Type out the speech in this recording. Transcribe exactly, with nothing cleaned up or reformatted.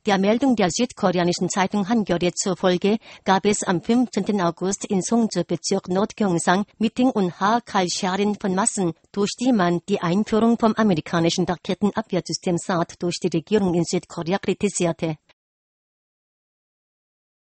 Der Meldung der südkoreanischen Zeitung Hankyoreh zufolge gab es am fünfzehnten August in Songju-Bezirk Nordgyeongsang Meeting und Ha-Kal-Scharin von Massen, durch die man die Einführung vom amerikanischen Raketenabwehrsystem S A D durch die Regierung in Südkorea kritisierte.